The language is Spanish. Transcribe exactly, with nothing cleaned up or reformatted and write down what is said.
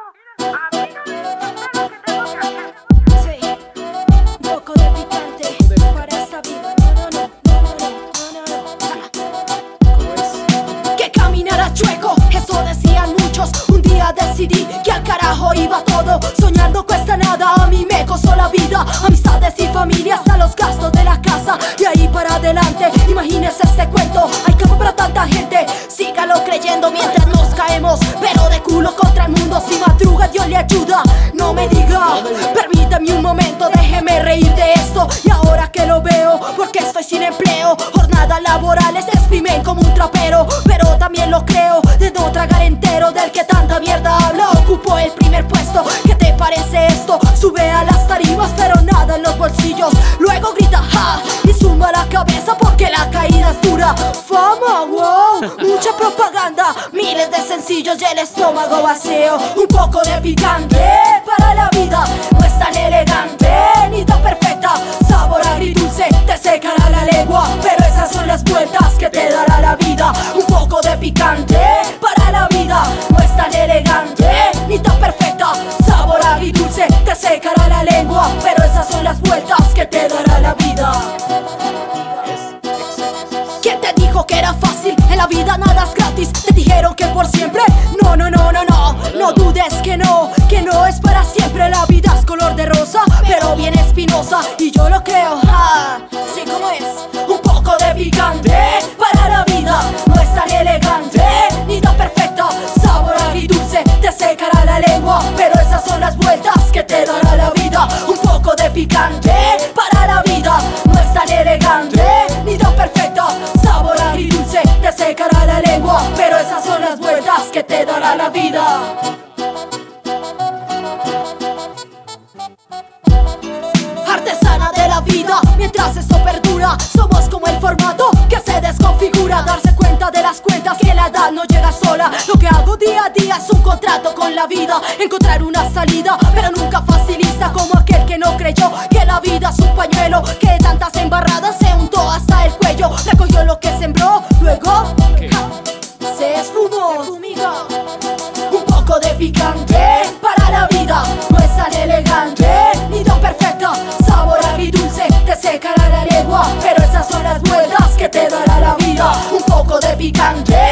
Sí, un poco de picante para esta vida. No, no, no, no, no, no, no, no. Que caminara chueco, eso decían muchos. Un día decidí que al carajo iba todo. Soñar no cuesta nada, a mí me costó la vida. Amistades y familia, hasta los gastos de la casa. De ahí para adelante, imagínese este cuento. Hay campo para tanta gente, sígalo creyendo mientras nos caemos, pero de culo contra el mundo. Si madruga Dios le ayuda, no me diga. Permítame un momento, déjeme reír de esto. Y ahora que lo veo, porque estoy sin empleo. Jornadas laborales exprimen como un trapero, pero también lo creo de no tragar entero. Del que tanta mierda habla, ocupó el primer puesto. ¿Qué te parece esto? Sube a las tarimas, pero nada en los bolsillos. Luego grita ja y zumba la cabeza porque la caída es dura. Fama, wow, mucha propaganda, miles de sencillos y el estómago vacío. Un poco de picante para la vida, no es tan elegante ni tan perfecta. Sabor agridulce, te secará la lengua, pero esas son las vueltas que te dará la vida. Un poco de picante para la vida, no es tan elegante ni tan perfecta. Sabor agridulce, te secará la lengua, pero esas son las vueltas que te dará la vida. ¿Quién te dijo que era fácil? En la vida nada es gratis. ¿Te dijeron que por siempre? No, no, no, no, no. No dudes que no, que no es para siempre. La vida es color de rosa, pero bien espinosa. Y yo lo creo, ah, sí como es. Un poco de picante para la vida, no es tan elegante ni tan perfecta. Sabor agridulce, te secará la lengua, pero esas son las vueltas que te dará la vida. Un poco de picante para la vida, no es tan elegante ni tan perfecta. Sabor agridulce, te secará la lengua, pero esas son las vueltas que te dará la vida. Artesana de la vida, mientras esto perdura, somos como el formato que se desconfigura. Darse cuenta de las cuentas, que la edad no llega sola. Lo que hago día a día es un contrato con la vida. Encontrar una salida, pero nunca facilista. Como aquel que no creyó que la vida es un pañuelo, que de tantas embarradas se untó hasta el cuello. Recogió lo que sembró, luego ja, se esfumó, se fumigó. Un poco de picante para la vida, no es tan elegante ni tan perfecta. Sabor agridulce, te secará la lengua, pero esas son las vueltas que te dará la vida. Un poco de picante